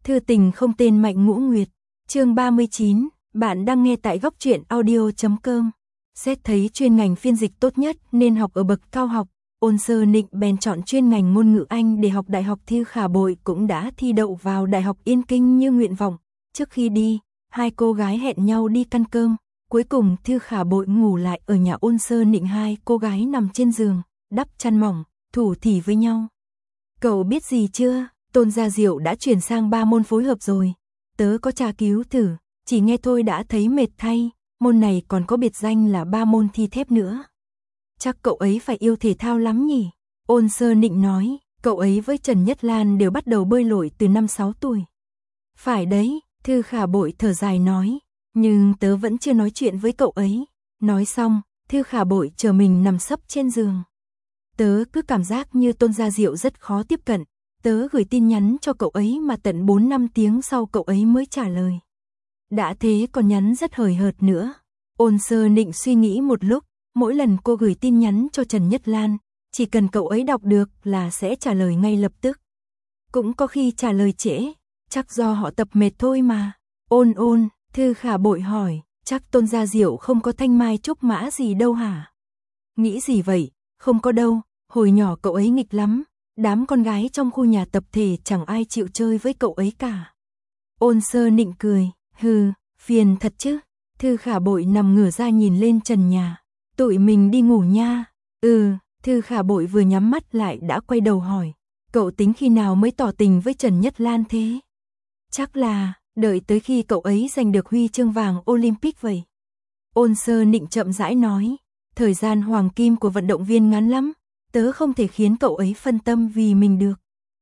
Thư tình không tên Mạnh Ngũ Nguyệt, chương 39, bạn đang nghe tại góc truyện audio.com. Xét thấy chuyên ngành phiên dịch tốt nhất nên học ở bậc cao học, Ôn Sơ Nịnh bèn chọn chuyên ngành ngôn ngữ Anh để học đại học. Thư Khả Bội cũng đã thi đậu vào Đại học Yên Kinh như nguyện vọng. Trước khi đi, hai cô gái hẹn nhau đi ăn cơm. Cuối cùng Thư Khả Bội ngủ lại ở nhà Ôn Sơ Nịnh. Hai cô gái nằm trên giường, đắp chăn mỏng, thủ thỉ với nhau. Cậu biết gì chưa? Tôn Gia Diệu đã chuyển sang 3 môn phối hợp rồi. Tớ có tra cứu thử, chỉ nghe thôi đã thấy mệt thay. Môn này còn có biệt danh là 3 môn thi thép nữa. Chắc cậu ấy phải yêu thể thao lắm nhỉ? Ôn Sơ Nịnh nói, cậu ấy với Trần Nhất Lan đều bắt đầu bơi lội từ 5-6 tuổi. Phải đấy, Thư Khả Bội thở dài nói, nhưng tớ vẫn chưa nói chuyện với cậu ấy. Nói xong, Thư Khả Bội chờ mình nằm sấp trên giường. Tớ cứ cảm giác như Tôn Gia Diệu rất khó tiếp cận. Tớ gửi tin nhắn cho cậu ấy mà tận 4-5 tiếng sau cậu ấy mới trả lời. Đã thế còn nhắn rất hời hợt nữa. Ôn Sơ Nịnh suy nghĩ một lúc, mỗi lần cô gửi tin nhắn cho Trần Nhất Lan, chỉ cần cậu ấy đọc được là sẽ trả lời ngay lập tức. Cũng có khi trả lời trễ, chắc do họ tập mệt thôi mà. Ôn, Thư Khả Bội hỏi, chắc Tôn Gia Diệu không có thanh mai trúc mã gì đâu hả? Nghĩ gì vậy? Không có đâu, hồi nhỏ cậu ấy nghịch lắm. Đám con gái trong khu nhà tập thể chẳng ai chịu chơi với cậu ấy cả. Ôn Sơ Nịnh cười, hừ, phiền thật chứ. Thư Khả Bội nằm ngửa ra nhìn lên trần nhà. Tụi mình đi ngủ nha. Thư Khả Bội vừa nhắm mắt lại đã quay đầu hỏi. Cậu tính khi nào mới tỏ tình với Trần Nhất Lan thế? Chắc là, đợi tới khi cậu ấy giành được huy chương vàng Olympic vậy. Ôn Sơ Nịnh chậm rãi nói. Thời gian hoàng kim của vận động viên ngắn lắm. Tớ không thể khiến cậu ấy phân tâm vì mình được.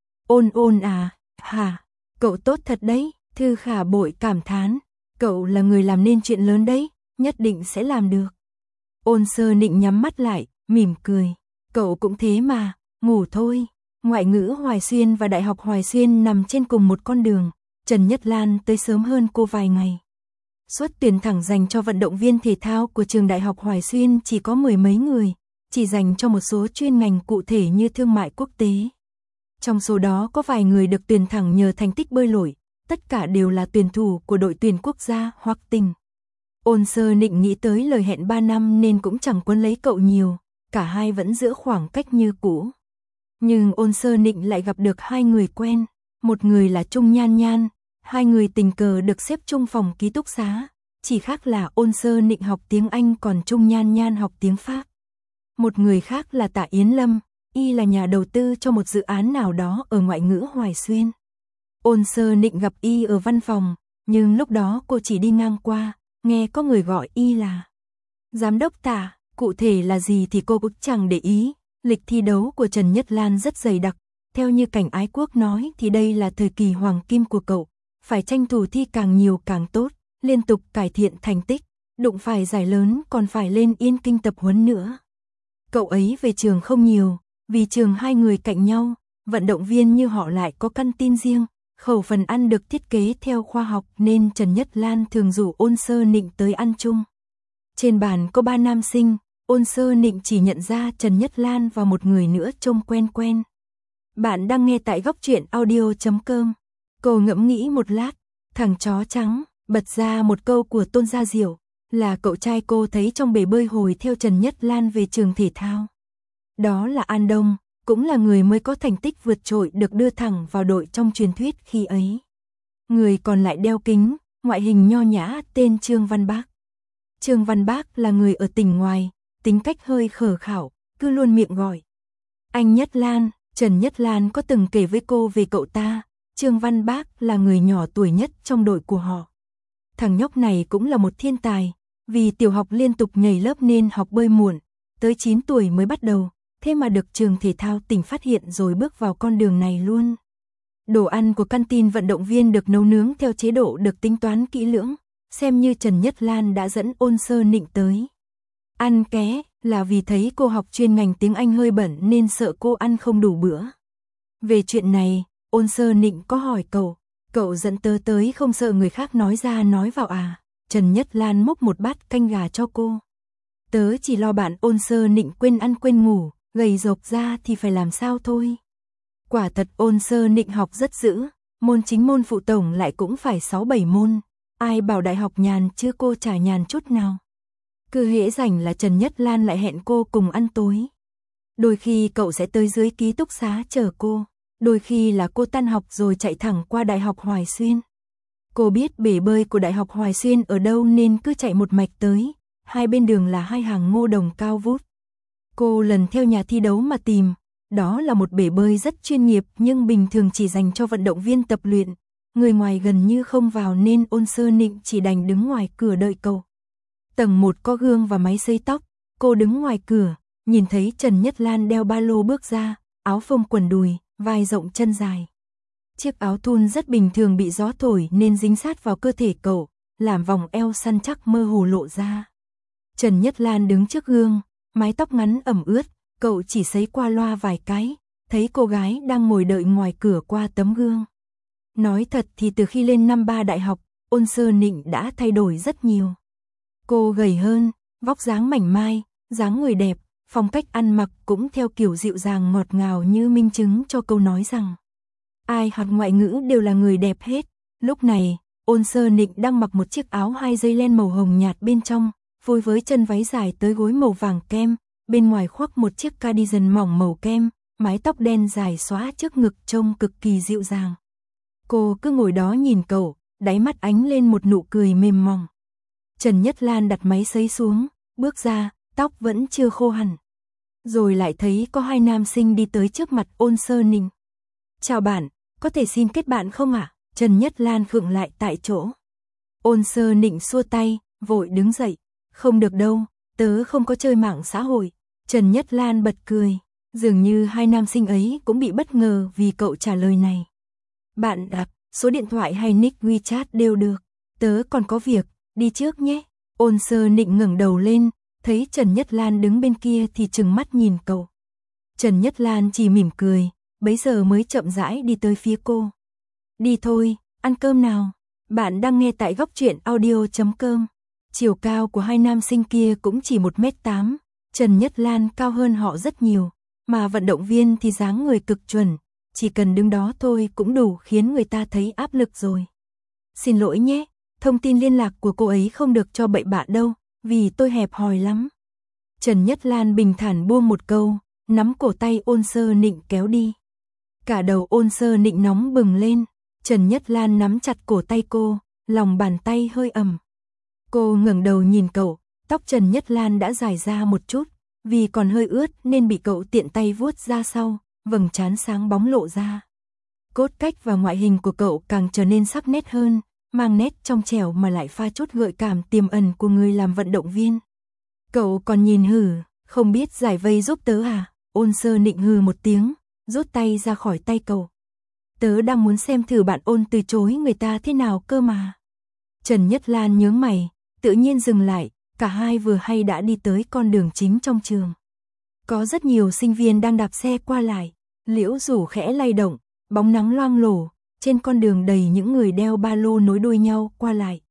Ôn à, hả? Cậu tốt thật đấy, Thư Khả Bội cảm thán. Cậu là người làm nên chuyện lớn đấy, nhất định sẽ làm được. Ôn Sơ Nịnh nhắm mắt lại, mỉm cười. Cậu cũng thế mà, ngủ thôi. Ngoại ngữ Hoài Xuyên và Đại học Hoài Xuyên nằm trên cùng một con đường. Trần Nhất Lan tới sớm hơn cô vài ngày. Suất tuyển thẳng dành cho vận động viên thể thao của trường Đại học Hoài Xuyên chỉ có 10 mấy người. Chỉ dành cho một số chuyên ngành cụ thể như thương mại quốc tế. Trong số đó có vài người được tuyển thẳng nhờ thành tích bơi lội, tất cả đều là tuyển thủ của đội tuyển quốc gia hoặc tỉnh. Ôn Sơ Nịnh nghĩ tới lời hẹn 3 năm nên cũng chẳng quấn lấy cậu nhiều, cả hai vẫn giữ khoảng cách như cũ. Nhưng Ôn Sơ Nịnh lại gặp được hai người quen, một người là Trung Nhan Nhan, hai người tình cờ được xếp chung phòng ký túc xá, chỉ khác là Ôn Sơ Nịnh học tiếng Anh còn Trung Nhan Nhan học tiếng Pháp. Một người khác là Tạ Yến Lâm, y là nhà đầu tư cho một dự án nào đó ở ngoại ngữ Hoài Xuyên. Ôn Sơ Nịnh gặp y ở văn phòng, nhưng lúc đó cô chỉ đi ngang qua, nghe có người gọi y là Giám đốc Tạ, cụ thể là gì thì cô cũng chẳng để ý. Lịch thi đấu của Trần Nhất Lan rất dày đặc, theo như Cảnh Ái Quốc nói thì đây là thời kỳ hoàng kim của cậu, phải tranh thủ thi càng nhiều càng tốt, liên tục cải thiện thành tích, đụng phải giải lớn còn phải lên Yên Kinh tập huấn nữa. Cậu ấy về trường không nhiều, vì trường hai người cạnh nhau, vận động viên như họ lại có căn tin riêng, khẩu phần ăn được thiết kế theo khoa học nên Trần Nhất Lan thường rủ Ôn Sơ Nịnh tới ăn chung. Trên bàn có 3 nam sinh, Ôn Sơ Nịnh chỉ nhận ra Trần Nhất Lan và một người nữa trông quen. Bạn đang nghe tại góc truyện audio.com. Cô ngẫm nghĩ một lát, thằng chó trắng, bật ra một câu của Tôn Gia Diệu. Là cậu trai cô thấy trong bể bơi hồi theo Trần Nhất Lan về trường thể thao. Đó là An Đông, cũng là người mới có thành tích vượt trội được đưa thẳng vào đội trong truyền thuyết khi ấy. Người còn lại đeo kính, ngoại hình nho nhã, tên Trương Văn Bác. Trương Văn Bác là người ở tỉnh ngoài, tính cách hơi khờ khảo, cứ luôn miệng gọi. Anh Nhất Lan, Trần Nhất Lan có từng kể với cô về cậu ta, Trương Văn Bác là người nhỏ tuổi nhất trong đội của họ. Thằng nhóc này cũng là một thiên tài. Vì tiểu học liên tục nhảy lớp nên học bơi muộn, tới 9 tuổi mới bắt đầu, thế mà được trường thể thao tỉnh phát hiện rồi bước vào con đường này luôn. Đồ ăn của căn tin vận động viên được nấu nướng theo chế độ được tính toán kỹ lưỡng, xem như Trần Nhất Lan đã dẫn Ôn Sơ Nịnh tới. Ăn ké là vì thấy cô học chuyên ngành tiếng Anh hơi bẩn nên sợ cô ăn không đủ bữa. Về chuyện này, Ôn Sơ Nịnh có hỏi cậu dẫn tớ tới không sợ người khác nói ra nói vào à? Trần Nhất Lan múc một bát canh gà cho cô. Tớ chỉ lo bạn Ôn Sơ Nịnh quên ăn quên ngủ, gầy rộc ra thì phải làm sao thôi. Quả thật Ôn Sơ Nịnh học rất dữ, Môn chính môn phụ tổng lại cũng phải 6-7 môn. Ai bảo đại học nhàn chứ, cô chả nhàn chút nào. Cứ hễ rảnh là Trần Nhất Lan lại hẹn cô cùng ăn tối. Đôi khi cậu sẽ tới dưới ký túc xá chờ cô. Đôi khi là cô tan học rồi chạy thẳng qua Đại học Hoài Xuyên. Cô biết bể bơi của Đại học Hoài Xuyên ở đâu nên cứ chạy một mạch tới. Hai bên đường là hai hàng ngô đồng cao vút. Cô lần theo nhà thi đấu mà tìm. Đó là một bể bơi rất chuyên nghiệp nhưng bình thường chỉ dành cho vận động viên tập luyện. Người ngoài gần như không vào nên Ôn Sơ Nịnh chỉ đành đứng ngoài cửa đợi cậu. Tầng 1 có gương và máy sấy tóc. Cô đứng ngoài cửa, nhìn thấy Trần Nhất Lan đeo ba lô bước ra, áo phông quần đùi, vai rộng chân dài. Chiếc áo thun rất bình thường bị gió thổi nên dính sát vào cơ thể cậu, làm vòng eo săn chắc mơ hồ lộ ra. Trần Nhất Lan đứng trước gương, mái tóc ngắn ẩm ướt, cậu chỉ sấy qua loa vài cái, thấy cô gái đang ngồi đợi ngoài cửa qua tấm gương. Nói thật thì từ khi lên năm 3 đại học, Ôn Sơ Nịnh đã thay đổi rất nhiều. Cô gầy hơn, vóc dáng mảnh mai, dáng người đẹp, phong cách ăn mặc cũng theo kiểu dịu dàng ngọt ngào như minh chứng cho câu nói rằng ai học ngoại ngữ đều là người đẹp hết. Lúc này, Ôn Sơ Nịnh đang mặc một chiếc áo 2 dây len màu hồng nhạt bên trong, phối với chân váy dài tới gối màu vàng kem, bên ngoài khoác một chiếc cardigan mỏng màu kem, mái tóc đen dài xõa trước ngực trông cực kỳ dịu dàng. Cô cứ ngồi đó nhìn cậu, đáy mắt ánh lên một nụ cười mềm mỏng. Trần Nhất Lan đặt máy sấy xuống, bước ra, tóc vẫn chưa khô hẳn. Rồi lại thấy có hai nam sinh đi tới trước mặt Ôn Sơ Nịnh. Chào bạn, có thể xin kết bạn không ạ? Trần Nhất Lan khựng lại tại chỗ. Ôn Sơ Nịnh xua tay, vội đứng dậy. Không được đâu, tớ không có chơi mạng xã hội. Trần Nhất Lan bật cười. Dường như hai nam sinh ấy cũng bị bất ngờ vì cậu trả lời này. Bạn đặt, số điện thoại hay nick WeChat đều được. Tớ còn có việc, đi trước nhé. Ôn Sơ Nịnh ngẩng đầu lên, thấy Trần Nhất Lan đứng bên kia thì trừng mắt nhìn cậu. Trần Nhất Lan chỉ mỉm cười, bấy giờ mới chậm rãi đi tới phía cô. Đi thôi, ăn cơm nào. Bạn đang nghe tại goctruyện.audio.com. Chiều cao của hai nam sinh kia cũng chỉ 1m8, Trần Nhất Lan cao hơn họ rất nhiều, mà vận động viên thì dáng người cực chuẩn, chỉ cần đứng đó thôi cũng đủ khiến người ta thấy áp lực rồi. Xin lỗi nhé, thông tin liên lạc của cô ấy không được cho bậy bạ đâu, vì tôi hẹp hòi lắm. Trần Nhất Lan bình thản buông một câu, nắm cổ tay Ôn Sơ Nịnh kéo đi. Cả đầu Ôn Sơ Nịnh nóng bừng lên, Trần Nhất Lan nắm chặt cổ tay cô, lòng bàn tay hơi ẩm. Cô ngẩng đầu nhìn cậu, tóc Trần Nhất Lan đã dài ra một chút, vì còn hơi ướt nên bị cậu tiện tay vuốt ra sau, vầng trán sáng bóng lộ ra. Cốt cách và ngoại hình của cậu càng trở nên sắc nét hơn, mang nét trong trẻo mà lại pha chút gợi cảm tiềm ẩn của người làm vận động viên. Cậu còn nhìn hử, không biết giải vây giúp tớ à? Ôn Sơ Nịnh hừ một tiếng, rút tay ra khỏi tay cậu. Tớ đang muốn xem thử bạn Ôn từ chối người ta thế nào cơ mà. Trần Nhất Lan nhướng mày, tự nhiên dừng lại, cả hai vừa hay đã đi tới con đường chính trong trường. Có rất nhiều sinh viên đang đạp xe qua lại, liễu rủ khẽ lay động, bóng nắng loang lổ, trên con đường đầy những người đeo ba lô nối đuôi nhau qua lại.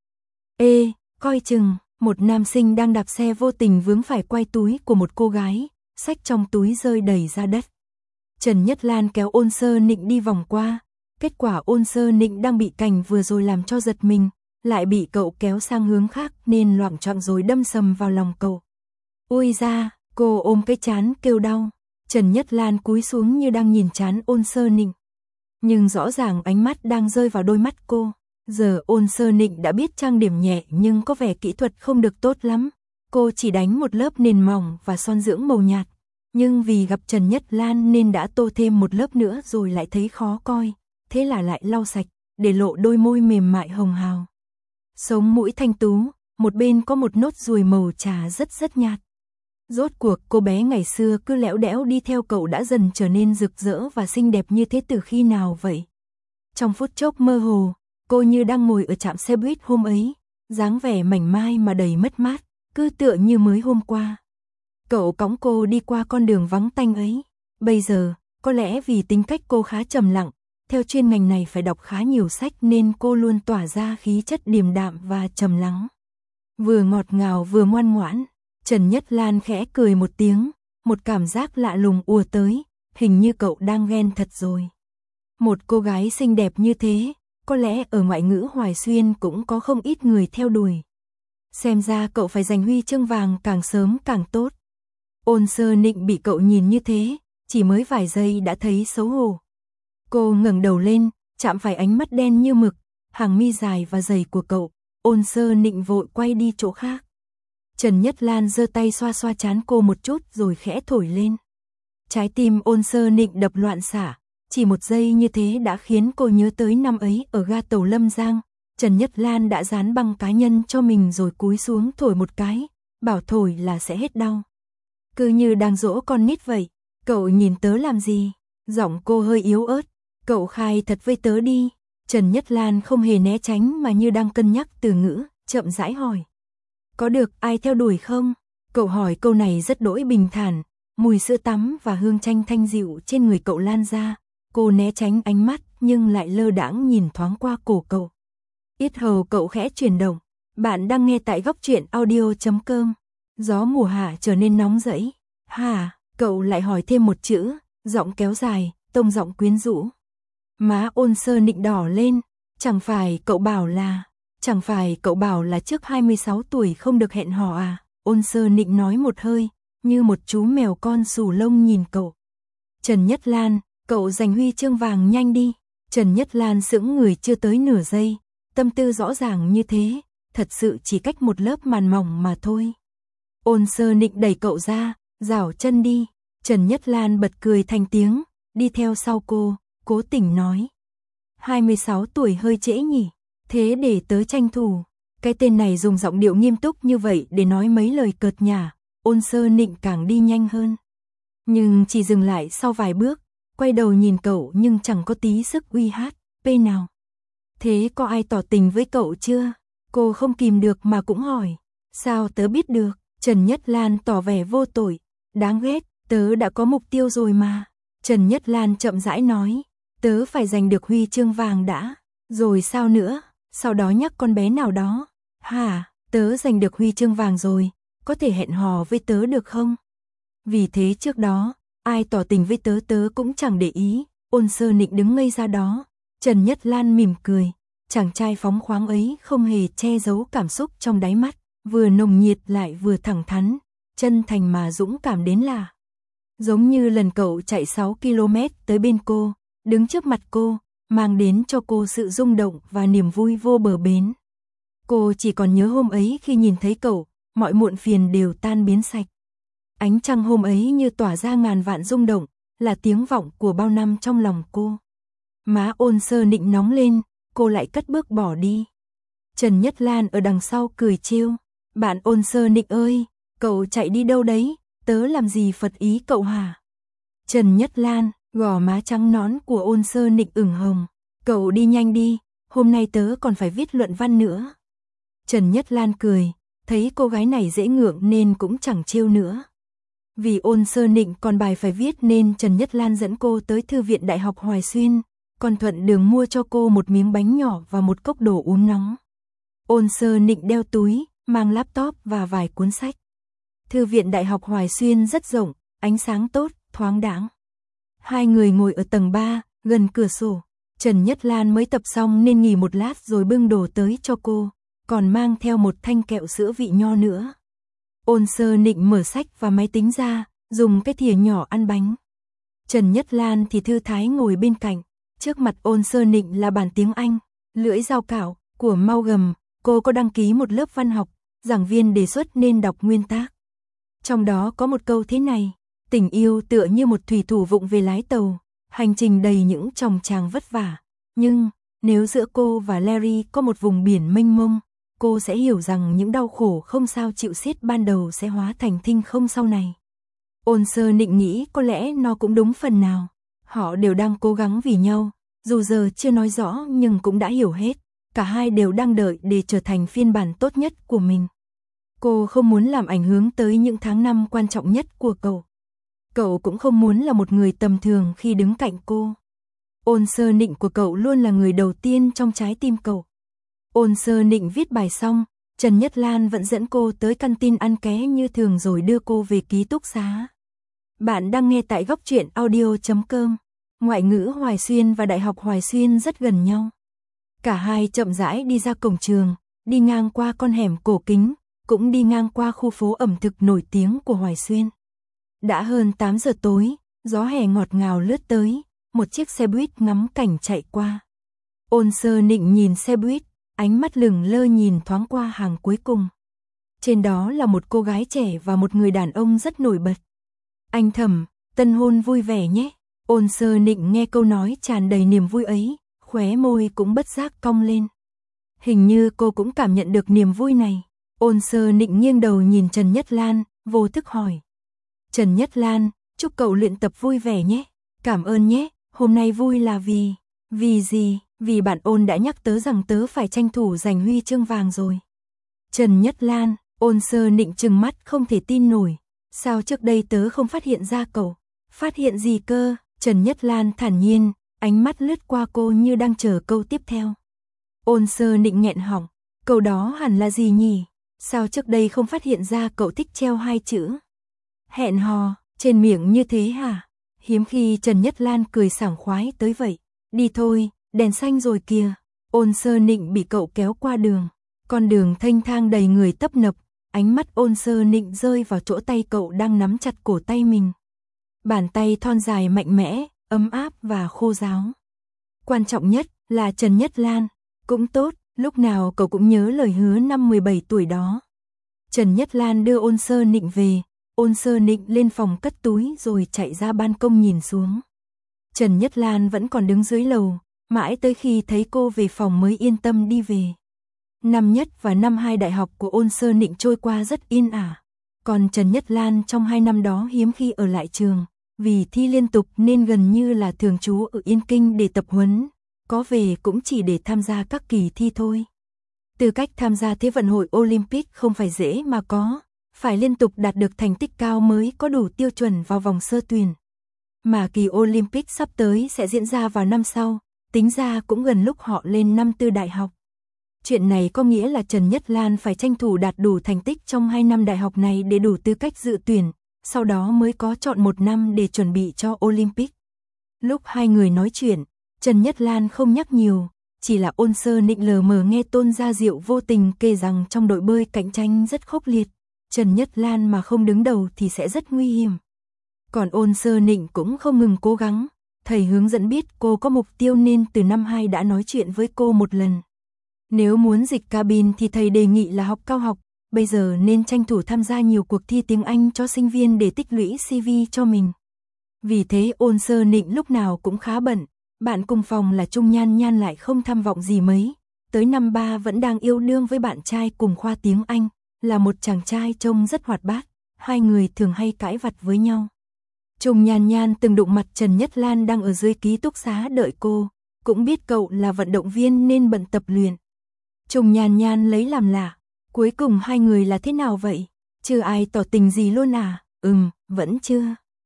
Ê, coi chừng, một nam sinh đang đạp xe vô tình vướng phải quai túi của một cô gái, xách trong túi rơi đầy ra đất. Trần Nhất Lan kéo Ôn Sơ Nịnh đi vòng qua, kết quả Ôn Sơ Nịnh đang bị cảnh vừa rồi làm cho giật mình, lại bị cậu kéo sang hướng khác nên loạng choạng rồi đâm sầm vào lòng cậu. Ôi da, cô ôm cái trán kêu đau. Trần Nhất Lan cúi xuống như đang nhìn trán Ôn Sơ Nịnh. Nhưng rõ ràng ánh mắt đang rơi vào đôi mắt cô. Giờ Ôn Sơ Nịnh đã biết trang điểm nhẹ nhưng có vẻ kỹ thuật không được tốt lắm. Cô chỉ đánh một lớp nền mỏng và son dưỡng màu nhạt. Nhưng vì gặp Trần Nhất Lan nên đã tô thêm một lớp nữa rồi lại thấy khó coi. Thế là lại lau sạch, để lộ đôi môi mềm mại hồng hào. Sống mũi thanh tú, một bên có một nốt ruồi màu trà rất nhạt. Rốt cuộc cô bé ngày xưa cứ lẽo đẽo đi theo cậu đã dần trở nên rực rỡ và xinh đẹp như thế từ khi nào vậy? Trong phút chốc mơ hồ, cô như đang ngồi ở trạm xe buýt hôm ấy, dáng vẻ mảnh mai mà đầy mất mát, cứ tựa như mới hôm qua. Cậu cõng cô đi qua con đường vắng tanh ấy. Bây giờ, có lẽ vì tính cách cô khá trầm lặng, theo chuyên ngành này phải đọc khá nhiều sách nên cô luôn tỏa ra khí chất điềm đạm và trầm lắng. Vừa ngọt ngào vừa ngoan ngoãn, Trần Nhất Lan khẽ cười một tiếng, một cảm giác lạ lùng ùa tới, hình như cậu đang ghen thật rồi. Một cô gái xinh đẹp như thế, có lẽ ở ngoại ngữ Hoài Xuyên cũng có không ít người theo đuổi. Xem ra cậu phải giành huy chương vàng càng sớm càng tốt. Ôn Sơ Nịnh bị cậu nhìn như thế, chỉ mới vài giây đã thấy xấu hổ. Cô ngẩng đầu lên, chạm phải ánh mắt đen như mực, hàng mi dài và dày của cậu. Ôn Sơ Nịnh vội quay đi chỗ khác. Trần Nhất Lan giơ tay xoa xoa trán cô một chút rồi khẽ thổi lên. Trái tim Ôn Sơ Nịnh đập loạn xạ, chỉ một giây như thế đã khiến cô nhớ tới năm ấy ở ga tàu Lâm Giang. Trần Nhất Lan đã dán băng cá nhân cho mình rồi cúi xuống thổi một cái, bảo thổi là sẽ hết đau. Cứ như đang dỗ con nít vậy. Cậu nhìn tớ làm gì? Giọng cô hơi yếu ớt. Cậu khai thật với tớ đi. Trần Nhất Lan không hề né tránh mà như đang cân nhắc từ ngữ, chậm rãi hỏi. Có được ai theo đuổi không? Cậu hỏi câu này rất đỗi bình thản, mùi sữa tắm và hương chanh thanh dịu trên người cậu lan ra. Cô né tránh ánh mắt nhưng lại lơ đãng nhìn thoáng qua cổ cậu. Yết hầu cậu khẽ chuyển động. Bạn đang nghe tại góc truyện audio.com. Gió mùa hạ trở nên nóng rẫy. Hả? Cậu lại hỏi thêm một chữ, giọng kéo dài, tông giọng quyến rũ. Má Ôn Sơ Nịnh đỏ lên. Chẳng phải cậu bảo là trước 26 tuổi không được hẹn hò à? Ôn Sơ Nịnh nói một hơi, như một chú mèo con xù lông nhìn cậu. Trần Nhất Lan, cậu giành huy chương vàng nhanh đi. Trần Nhất Lan sững người chưa tới nửa giây, tâm tư rõ ràng như thế, thật sự chỉ cách một lớp màn mỏng mà thôi. Ôn Sơ Nịnh đẩy cậu ra, rảo chân đi. Trần Nhất Lan bật cười thành tiếng, đi theo sau cô, cố tình nói. 26 tuổi hơi trễ nhỉ, thế để tớ tranh thủ. Cái tên này dùng giọng điệu nghiêm túc như vậy để nói mấy lời cợt nhả. Ôn Sơ Nịnh càng đi nhanh hơn. Nhưng chỉ dừng lại sau vài bước, quay đầu nhìn cậu nhưng chẳng có tí sức uy hát, pê nào. Thế có ai tỏ tình với cậu chưa? Cô không kìm được mà cũng hỏi. Sao tớ biết được? Trần Nhất Lan tỏ vẻ vô tội. Đáng ghét, tớ đã có mục tiêu rồi mà. Trần Nhất Lan chậm rãi nói. Tớ phải giành được huy chương vàng đã. Rồi sao nữa? Sau đó nhắc con bé nào đó. Hả? Tớ giành được huy chương vàng rồi. Có thể hẹn hò với tớ được không? Vì thế trước đó, ai tỏ tình với tớ cũng chẳng để ý. Ôn Sơ Nịnh đứng ngây ra đó. Trần Nhất Lan mỉm cười. Chàng trai phóng khoáng ấy không hề che giấu cảm xúc trong đáy mắt. Vừa nồng nhiệt lại vừa thẳng thắn. Chân thành mà dũng cảm đến lạ. Giống như lần cậu chạy 6 km tới bên cô, đứng trước mặt cô, mang đến cho cô sự rung động và niềm vui vô bờ bến. Cô chỉ còn nhớ hôm ấy khi nhìn thấy cậu, mọi muộn phiền đều tan biến sạch. Ánh trăng hôm ấy như tỏa ra ngàn vạn rung động, là tiếng vọng của bao năm trong lòng cô. Má Ôn Sơ Nịnh nóng lên, cô lại cất bước bỏ đi. Trần Nhất Lan ở đằng sau cười trêu. Bạn Ôn Sơ Nịnh ơi, cậu chạy đi đâu đấy, tớ làm gì phật ý cậu hả? Trần Nhất Lan, gò má trắng nõn của Ôn Sơ Nịnh ửng hồng. Cậu đi nhanh đi, hôm nay tớ còn phải viết luận văn nữa. Trần Nhất Lan cười, thấy cô gái này dễ ngượng nên cũng chẳng trêu nữa. Vì Ôn Sơ Nịnh còn bài phải viết nên Trần Nhất Lan dẫn cô tới Thư viện Đại học Hoài Xuyên, còn thuận đường mua cho cô một miếng bánh nhỏ và một cốc đồ uống nóng. Ôn Sơ Nịnh đeo túi, mang laptop và vài cuốn sách. Thư viện Đại học Hoài Xuyên rất rộng, ánh sáng tốt, thoáng đãng. Hai người ngồi ở tầng 3, gần cửa sổ. Trần Nhất Lan mới tập xong nên nghỉ một lát rồi bưng đồ tới cho cô, còn mang theo một thanh kẹo sữa vị nho nữa. Ôn Sơ Nịnh mở sách và máy tính ra, dùng cái thìa nhỏ ăn bánh. Trần Nhất Lan thì thư thái ngồi bên cạnh, trước mặt Ôn Sơ Nịnh là bản tiếng Anh, lưỡi dao cạo của Maugham. Cô có đăng ký một lớp văn học, giảng viên đề xuất nên đọc nguyên tác. Trong đó có một câu thế này, tình yêu tựa như một thủy thủ vụng về lái tàu, hành trình đầy những chòng chàng vất vả. Nhưng, nếu giữa cô và Larry có một vùng biển mênh mông, cô sẽ hiểu rằng những đau khổ không sao chịu xiết ban đầu sẽ hóa thành thinh không sau này. Ôn Sơ Nịnh nghĩ có lẽ nó cũng đúng phần nào. Họ đều đang cố gắng vì nhau, dù giờ chưa nói rõ nhưng cũng đã hiểu hết. Cả hai đều đang đợi để trở thành phiên bản tốt nhất của mình. Cô không muốn làm ảnh hưởng tới những tháng năm quan trọng nhất của cậu. Cậu cũng không muốn là một người tầm thường khi đứng cạnh cô. Ôn Sơ Nịnh của cậu luôn là người đầu tiên trong trái tim cậu. Ôn Sơ Nịnh viết bài xong, Trần Nhất Lan vẫn dẫn cô tới căn tin ăn ké như thường rồi đưa cô về ký túc xá. Bạn đang nghe tại góc truyện audio.com. Ngoại ngữ Hoài Xuyên và Đại học Hoài Xuyên rất gần nhau. Cả hai chậm rãi đi ra cổng trường, đi ngang qua con hẻm cổ kính, cũng đi ngang qua khu phố ẩm thực nổi tiếng của Hoài Xuyên. Đã hơn 8 giờ tối, gió hè ngọt ngào lướt tới, một chiếc xe buýt ngắm cảnh chạy qua. Ôn Sơ Nịnh nhìn xe buýt, ánh mắt lửng lơ nhìn thoáng qua hàng cuối cùng. Trên đó là một cô gái trẻ và một người đàn ông rất nổi bật. Anh Thẩm, tân hôn vui vẻ nhé. Ôn Sơ Nịnh nghe câu nói tràn đầy niềm vui ấy, khóe môi cũng bất giác cong lên. Hình như cô cũng cảm nhận được niềm vui này. Ôn Sơ Nịnh nghiêng đầu nhìn Trần Nhất Lan, vô thức hỏi. Trần Nhất Lan, chúc cậu luyện tập vui vẻ nhé. Cảm ơn nhé, hôm nay vui là vì... Vì gì? Vì bạn Ôn đã nhắc tớ rằng tớ phải tranh thủ giành huy chương vàng rồi. Trần Nhất Lan, Ôn Sơ Nịnh trừng mắt không thể tin nổi. Sao trước đây tớ không phát hiện ra cậu? Phát hiện gì cơ? Trần Nhất Lan thản nhiên, ánh mắt lướt qua cô như đang chờ câu tiếp theo. Ôn Sơ Nịnh nghẹn họng, câu đó hẳn là gì nhỉ? Sao trước đây không phát hiện ra cậu thích treo hai chữ? Hẹn hò, trên miệng như thế hả? Hiếm khi Trần Nhất Lan cười sảng khoái tới vậy. Đi thôi, đèn xanh rồi kìa. Ôn Sơ Nịnh bị cậu kéo qua đường. Con đường thênh thang đầy người tấp nập, ánh mắt Ôn Sơ Nịnh rơi vào chỗ tay cậu đang nắm chặt cổ tay mình. Bàn tay thon dài mạnh mẽ, ấm áp và khô ráo. Quan trọng nhất là Trần Nhất Lan. Cũng tốt, lúc nào cậu cũng nhớ lời hứa năm 17 tuổi đó. Trần Nhất Lan đưa Ôn Sơ Nịnh về. Ôn Sơ Nịnh lên phòng cất túi rồi chạy ra ban công nhìn xuống. Trần Nhất Lan vẫn còn đứng dưới lầu, mãi tới khi thấy cô về phòng mới yên tâm đi về. Năm nhất và năm 2 đại học của Ôn Sơ Nịnh trôi qua rất yên ả. Còn Trần Nhất Lan trong 2 năm đó hiếm khi ở lại trường, vì thi liên tục nên gần như là thường trú ở Yên Kinh để tập huấn, có về cũng chỉ để tham gia các kỳ thi thôi. Tư cách tham gia Thế vận hội Olympic không phải dễ mà có, phải liên tục đạt được thành tích cao mới có đủ tiêu chuẩn vào vòng sơ tuyển. Mà kỳ Olympic sắp tới sẽ diễn ra vào năm sau, tính ra cũng gần lúc họ lên năm tư đại học. Chuyện này có nghĩa là Trần Nhất Lan phải tranh thủ đạt đủ thành tích trong 2 năm đại học này để đủ tư cách dự tuyển, sau đó mới có chọn 1 năm để chuẩn bị cho Olympic. Lúc hai người nói chuyện, Trần Nhất Lan không nhắc nhiều, chỉ là Ôn Sơ Nịnh lờ mờ nghe Tôn Gia Diệu vô tình kể rằng trong đội bơi cạnh tranh rất khốc liệt, Trần Nhất Lan mà không đứng đầu thì sẽ rất nguy hiểm. Còn Ôn Sơ Nịnh cũng không ngừng cố gắng, thầy hướng dẫn biết cô có mục tiêu nên từ năm 2 đã nói chuyện với cô một lần. Nếu muốn dịch cabin thì thầy đề nghị là học cao học, bây giờ nên tranh thủ tham gia nhiều cuộc thi tiếng Anh cho sinh viên để tích lũy CV cho mình. Vì thế Ôn Sơ Nịnh lúc nào cũng khá bận, bạn cùng phòng là Trung Nhan Nhan lại không tham vọng gì mấy, tới năm 3 vẫn đang yêu đương với bạn trai cùng khoa tiếng Anh, là một chàng trai trông rất hoạt bát, hai người thường hay cãi vặt với nhau. Trung Nhan Nhan từng đụng mặt Trần Nhất Lan đang ở dưới ký túc xá đợi cô, cũng biết cậu là vận động viên nên bận tập luyện. Trung Nhan Nhan lấy làm lạ, cuối cùng hai người là thế nào vậy? Chưa ai tỏ tình gì luôn à? Vẫn chưa.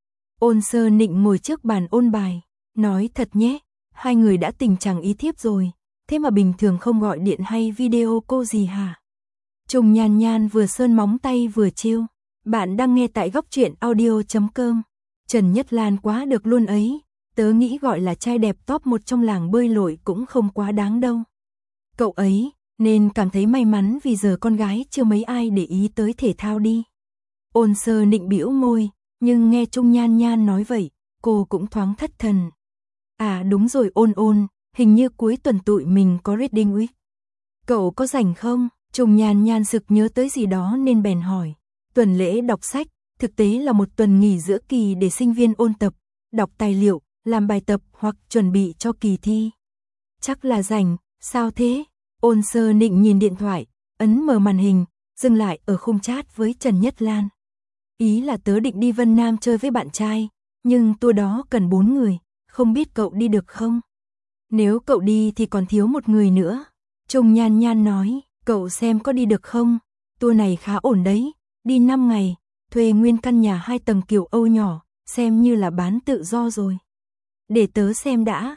Ôn Sơ Nịnh ngồi trước bàn ôn bài, nói thật nhé, hai người đã tình chẳng ý thiếp rồi, thế mà bình thường không gọi điện hay video cô gì hả? Trung Nhan Nhan vừa sơn móng tay vừa trêu, bạn đang nghe tại góc truyện audio.com. Trần Nhất Lan quá được luôn ấy, tớ nghĩ gọi là trai đẹp top 1 trong làng bơi lội cũng không quá đáng đâu. Cậu ấy nên cảm thấy may mắn vì giờ con gái chưa mấy ai để ý tới thể thao đi. Ôn Sơ Nịnh bĩu môi, nhưng nghe Trung Nhan Nhan nói vậy, cô cũng thoáng thất thần. À đúng rồi Ôn, hình như cuối tuần tụi mình có reading week. Cậu có rảnh không? Trung Nhan Nhan sực nhớ tới gì đó nên bèn hỏi. Tuần lễ đọc sách, thực tế là một tuần nghỉ giữa kỳ để sinh viên ôn tập, đọc tài liệu, làm bài tập hoặc chuẩn bị cho kỳ thi. Chắc là rảnh, sao thế? Ôn Sơ Nịnh nhìn điện thoại, ấn mở màn hình, dừng lại ở khung chat với Trần Nhất Lan. Ý là tớ định đi Vân Nam chơi với bạn trai, nhưng tour đó cần 4 người, không biết cậu đi được không? Nếu cậu đi thì còn thiếu một người nữa. Trung Nhan Nhan nói, cậu xem có đi được không? Tour này khá ổn đấy, đi 5 ngày, thuê nguyên căn nhà 2 tầng kiểu Âu nhỏ, xem như là bán tự do rồi. Để tớ xem đã,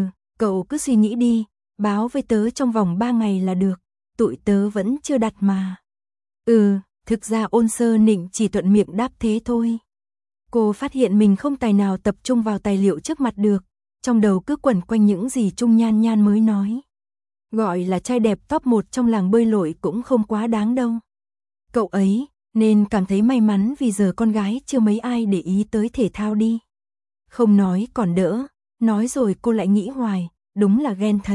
cậu cứ suy nghĩ đi, báo với tớ trong vòng 3 ngày là được, tụi tớ vẫn chưa đặt mà. Thực ra Ôn Sơ Nịnh chỉ thuận miệng đáp thế thôi. Cô phát hiện mình không tài nào tập trung vào tài liệu trước mặt được, trong đầu cứ quẩn quanh những gì Trung Nhan Nhan mới nói. Gọi là trai đẹp top 1 trong làng bơi lội cũng không quá đáng đâu. Cậu ấy nên cảm thấy may mắn vì giờ con gái chưa mấy ai để ý tới thể thao đi. Không nói còn đỡ, nói rồi cô lại nghĩ hoài, đúng là ghen thật.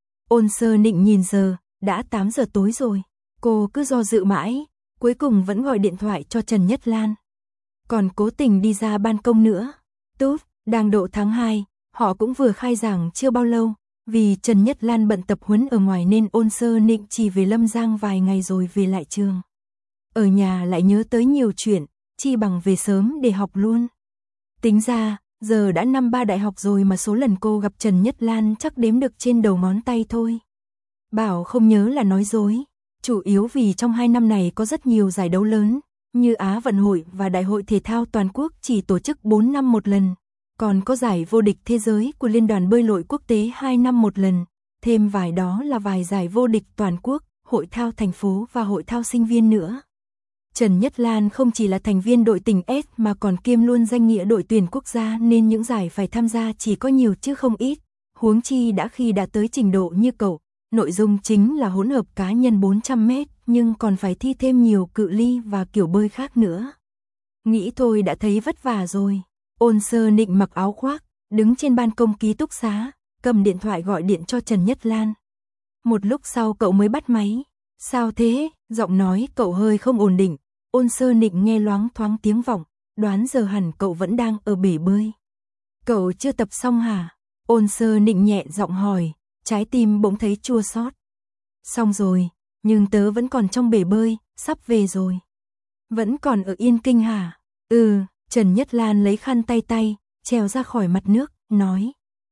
Ôn Sơ Nịnh nhìn giờ, đã 8 giờ tối rồi. Cô cứ do dự mãi, cuối cùng vẫn gọi điện thoại cho Trần Nhất Lan. Còn cố tình đi ra ban công nữa. Tốt, đang độ tháng 2, họ cũng vừa khai giảng chưa bao lâu. Vì Trần Nhất Lan bận tập huấn ở ngoài nên Ôn Sơ Nịnh chỉ về Lâm Giang vài ngày rồi về lại trường. Ở nhà lại nhớ tới nhiều chuyện, chi bằng về sớm để học luôn. Tính ra, giờ đã năm 3 đại học rồi mà số lần cô gặp Trần Nhất Lan chắc đếm được trên đầu ngón tay thôi. Bảo không nhớ là nói dối, chủ yếu vì trong 2 năm này có rất nhiều giải đấu lớn, như Á vận hội và Đại hội thể thao toàn quốc chỉ tổ chức 4 năm một lần, còn có giải vô địch thế giới của Liên đoàn bơi lội quốc tế 2 năm một lần, thêm vài đó là vài giải vô địch toàn quốc, hội thao thành phố và hội thao sinh viên nữa. Trần Nhất Lan không chỉ là thành viên đội tỉnh S mà còn kiêm luôn danh nghĩa đội tuyển quốc gia nên những giải phải tham gia chỉ có nhiều chứ không ít, huống chi khi đã tới trình độ như cậu, nội dung chính là hỗn hợp cá nhân 400m nhưng còn phải thi thêm nhiều cự ly và kiểu bơi khác nữa. Nghĩ thôi đã thấy vất vả rồi. Ôn Sơ Nịnh mặc áo khoác, đứng trên ban công ký túc xá, cầm điện thoại gọi điện cho Trần Nhất Lan. Một lúc sau cậu mới bắt máy. Sao thế? Giọng nói cậu hơi không ổn định. Ôn Sơ Nịnh nghe loáng thoáng tiếng vọng, đoán giờ hẳn cậu vẫn đang ở bể bơi. Cậu chưa tập xong hả? Ôn Sơ Nịnh nhẹ giọng hỏi, trái tim bỗng thấy chua xót. Xong rồi, nhưng tớ vẫn còn trong bể bơi, sắp về rồi. Vẫn còn ở Yên Kinh hả? Ừ, Trần Nhất Lan lấy khăn tay, trèo ra khỏi mặt nước, nói.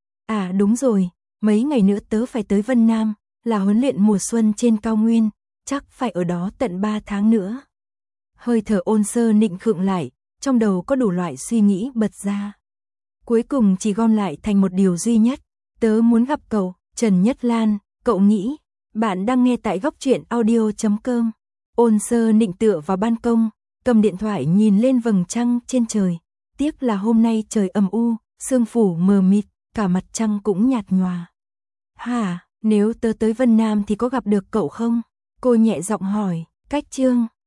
À đúng rồi, mấy ngày nữa tớ phải tới Vân Nam, là huấn luyện mùa xuân trên cao nguyên, chắc phải ở đó tận 3 tháng nữa. Hơi thở Ôn Sơ Nịnh khựng lại, trong đầu có đủ loại suy nghĩ bật ra. Cuối cùng chỉ gom lại thành một điều duy nhất, tớ muốn gặp cậu, Trần Nhất Lan, cậu nghĩ. Bạn đang nghe tại goctruyện.audio.com. Ôn Sơ Nịnh tựa vào ban công, cầm điện thoại nhìn lên vầng trăng trên trời. Tiếc là hôm nay trời âm u, sương phủ mờ mịt, cả mặt trăng cũng nhạt nhòa. Hả, nếu tớ tới Vân Nam thì có gặp được cậu không? Cô nhẹ giọng hỏi, cách chương.